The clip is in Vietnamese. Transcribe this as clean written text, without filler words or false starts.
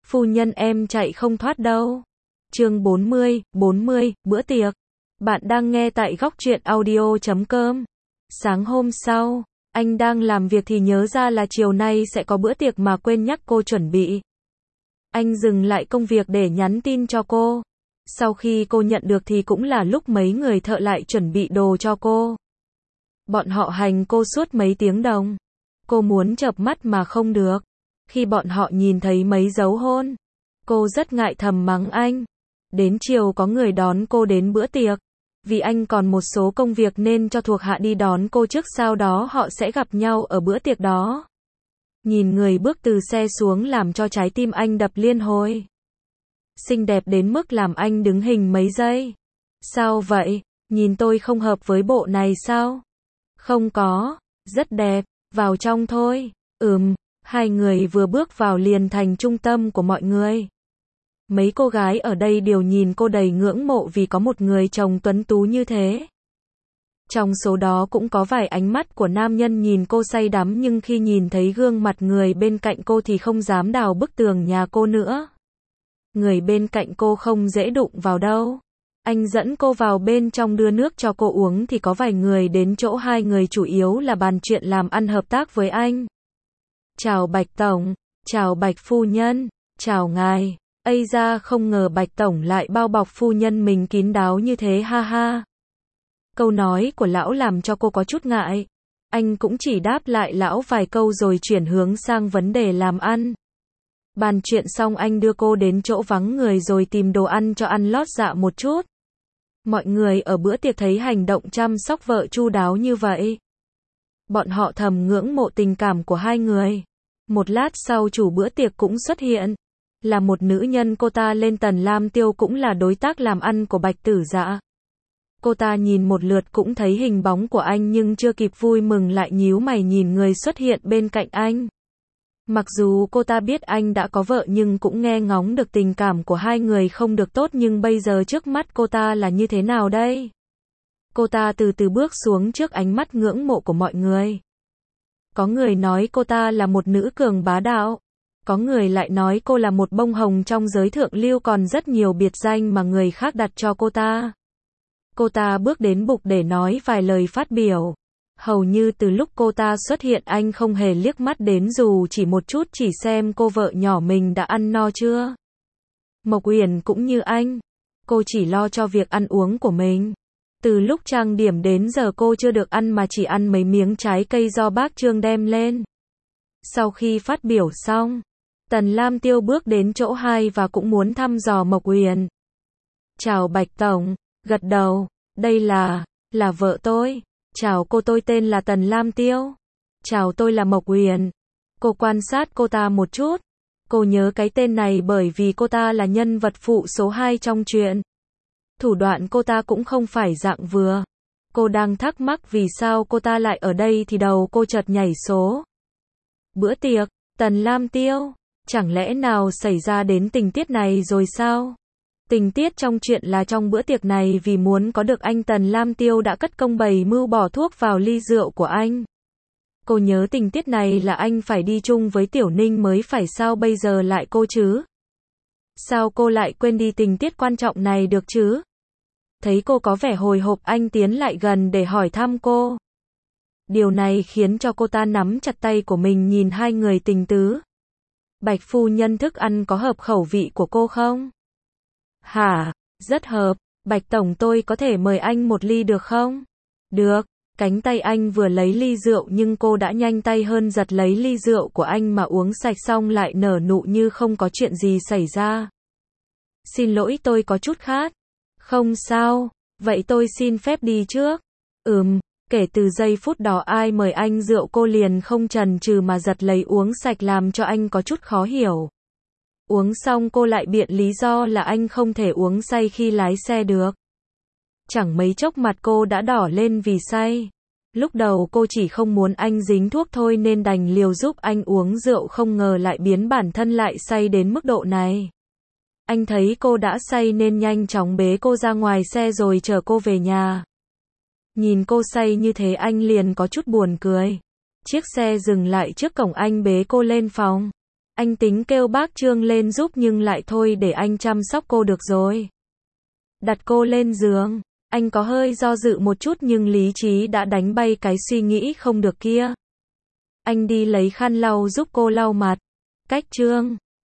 Phu nhân em chạy không thoát đâu. Chương 40, bữa tiệc. Bạn đang nghe tại góc truyện audio.com. Sáng hôm sau, anh đang làm việc thì nhớ ra là chiều nay sẽ có bữa tiệc mà quên nhắc cô chuẩn bị. Anh dừng lại công việc để nhắn tin cho cô. Sau khi cô nhận được thì cũng là lúc mấy người thợ lại chuẩn bị đồ cho cô. Bọn họ hành cô suốt mấy tiếng đồng. Cô muốn chợp mắt mà không được. Khi bọn họ nhìn thấy mấy dấu hôn, cô rất ngại thầm mắng anh. Đến chiều có người đón cô đến bữa tiệc. Vì anh còn một số công việc nên cho thuộc hạ đi đón cô trước, sau đó họ sẽ gặp nhau ở bữa tiệc đó. Nhìn người bước từ xe xuống làm cho trái tim anh đập liên hồi. Xinh đẹp đến mức làm anh đứng hình mấy giây. Sao vậy? Nhìn tôi không hợp với bộ này sao? Không có, rất đẹp, vào trong thôi. Hai người vừa bước vào liền thành trung tâm của mọi người. Mấy cô gái ở đây đều nhìn cô đầy ngưỡng mộ vì có một người chồng tuấn tú như thế. Trong số đó cũng có vài ánh mắt của nam nhân nhìn cô say đắm, nhưng khi nhìn thấy gương mặt người bên cạnh cô thì không dám đào bức tường nhà cô nữa. Người bên cạnh cô không dễ đụng vào đâu. Anh dẫn cô vào bên trong đưa nước cho cô uống thì có vài người đến chỗ hai người chủ yếu là bàn chuyện làm ăn hợp tác với anh. Chào Bạch Tổng, chào Bạch Phu Nhân, chào ngài. Ây da, không ngờ Bạch Tổng lại bao bọc phu nhân mình kín đáo như thế, ha ha. Câu nói của lão làm cho cô có chút ngại. Anh cũng chỉ đáp lại lão vài câu rồi chuyển hướng sang vấn đề làm ăn. Bàn chuyện xong anh đưa cô đến chỗ vắng người rồi tìm đồ ăn cho ăn lót dạ một chút. Mọi người ở bữa tiệc thấy hành động chăm sóc vợ chu đáo như vậy. Bọn họ thầm ngưỡng mộ tình cảm của hai người. Một lát sau chủ bữa tiệc cũng xuất hiện. Là một nữ nhân, cô ta lên Tần Lam Tiêu, cũng là đối tác làm ăn của Bạch Tử Dạ. Cô ta nhìn một lượt cũng thấy hình bóng của anh nhưng chưa kịp vui mừng lại nhíu mày nhìn người xuất hiện bên cạnh anh. Mặc dù cô ta biết anh đã có vợ nhưng cũng nghe ngóng được tình cảm của hai người không được tốt, nhưng bây giờ trước mắt cô ta là như thế nào đây? Cô ta từ từ bước xuống trước ánh mắt ngưỡng mộ của mọi người. Có người nói cô ta là một nữ cường bá đạo. Có người lại nói cô là một bông hồng trong giới thượng lưu, còn rất nhiều biệt danh mà người khác đặt cho cô ta. Cô ta bước đến bục để nói vài lời phát biểu. Hầu như từ lúc cô ta xuất hiện anh không hề liếc mắt đến dù chỉ một chút, chỉ xem cô vợ nhỏ mình đã ăn no chưa. Mộc Uyển cũng như anh. Cô chỉ lo cho việc ăn uống của mình. Từ lúc trang điểm đến giờ cô chưa được ăn mà chỉ ăn mấy miếng trái cây do bác Trương đem lên. Sau khi phát biểu xong, Tần Lam Tiêu bước đến chỗ hai và cũng muốn thăm dò Mộc Uyển. Chào Bạch Tổng, gật đầu, đây là vợ tôi. Chào cô, tôi tên là Tần Lam Tiêu. Chào, tôi là Mộc Uyển. Cô quan sát cô ta một chút. Cô nhớ cái tên này bởi vì cô ta là nhân vật phụ số 2 trong truyện. Thủ đoạn cô ta cũng không phải dạng vừa. Cô đang thắc mắc vì sao cô ta lại ở đây thì đầu cô chợt nhảy số. Bữa tiệc, Tần Lam Tiêu. Chẳng lẽ nào xảy ra đến tình tiết này rồi sao? Tình tiết trong chuyện là trong bữa tiệc này vì muốn có được anh, Tần Lam Tiêu đã cất công bày mưu bỏ thuốc vào ly rượu của anh. Cô nhớ tình tiết này là anh phải đi chung với Tiểu Ninh mới phải, sao bây giờ lại cô chứ? Sao cô lại quên đi tình tiết quan trọng này được chứ? Thấy cô có vẻ hồi hộp, anh tiến lại gần để hỏi thăm cô. Điều này khiến cho cô ta nắm chặt tay của mình nhìn hai người tình tứ. Bạch Phu Nhân, thức ăn có hợp khẩu vị của cô không? Hả, rất hợp. Bạch Tổng, tôi có thể mời anh một ly được không? Được. Cánh tay anh vừa lấy ly rượu nhưng cô đã nhanh tay hơn giật lấy ly rượu của anh mà uống sạch xong lại nở nụ như không có chuyện gì xảy ra. Xin lỗi, tôi có chút khát. Không sao, vậy tôi xin phép đi trước. Kể từ giây phút đó ai mời anh rượu cô liền không chần chừ mà giật lấy uống sạch, làm cho anh có chút khó hiểu. Uống xong cô lại biện lý do là anh không thể uống say khi lái xe được. Chẳng mấy chốc mặt cô đã đỏ lên vì say. Lúc đầu cô chỉ không muốn anh dính thuốc thôi nên đành liều giúp anh uống rượu, không ngờ lại biến bản thân lại say đến mức độ này. Anh thấy cô đã say nên nhanh chóng bế cô ra ngoài xe rồi chở cô về nhà. Nhìn cô say như thế anh liền có chút buồn cười. Chiếc xe dừng lại trước cổng, anh bế cô lên phòng. Anh tính kêu bác Trương lên giúp nhưng lại thôi để anh chăm sóc cô được rồi. Đặt cô lên giường. Anh có hơi do dự một chút nhưng lý trí đã đánh bay cái suy nghĩ không được kia. Anh đi lấy khăn lau giúp cô lau mặt. Cách Trương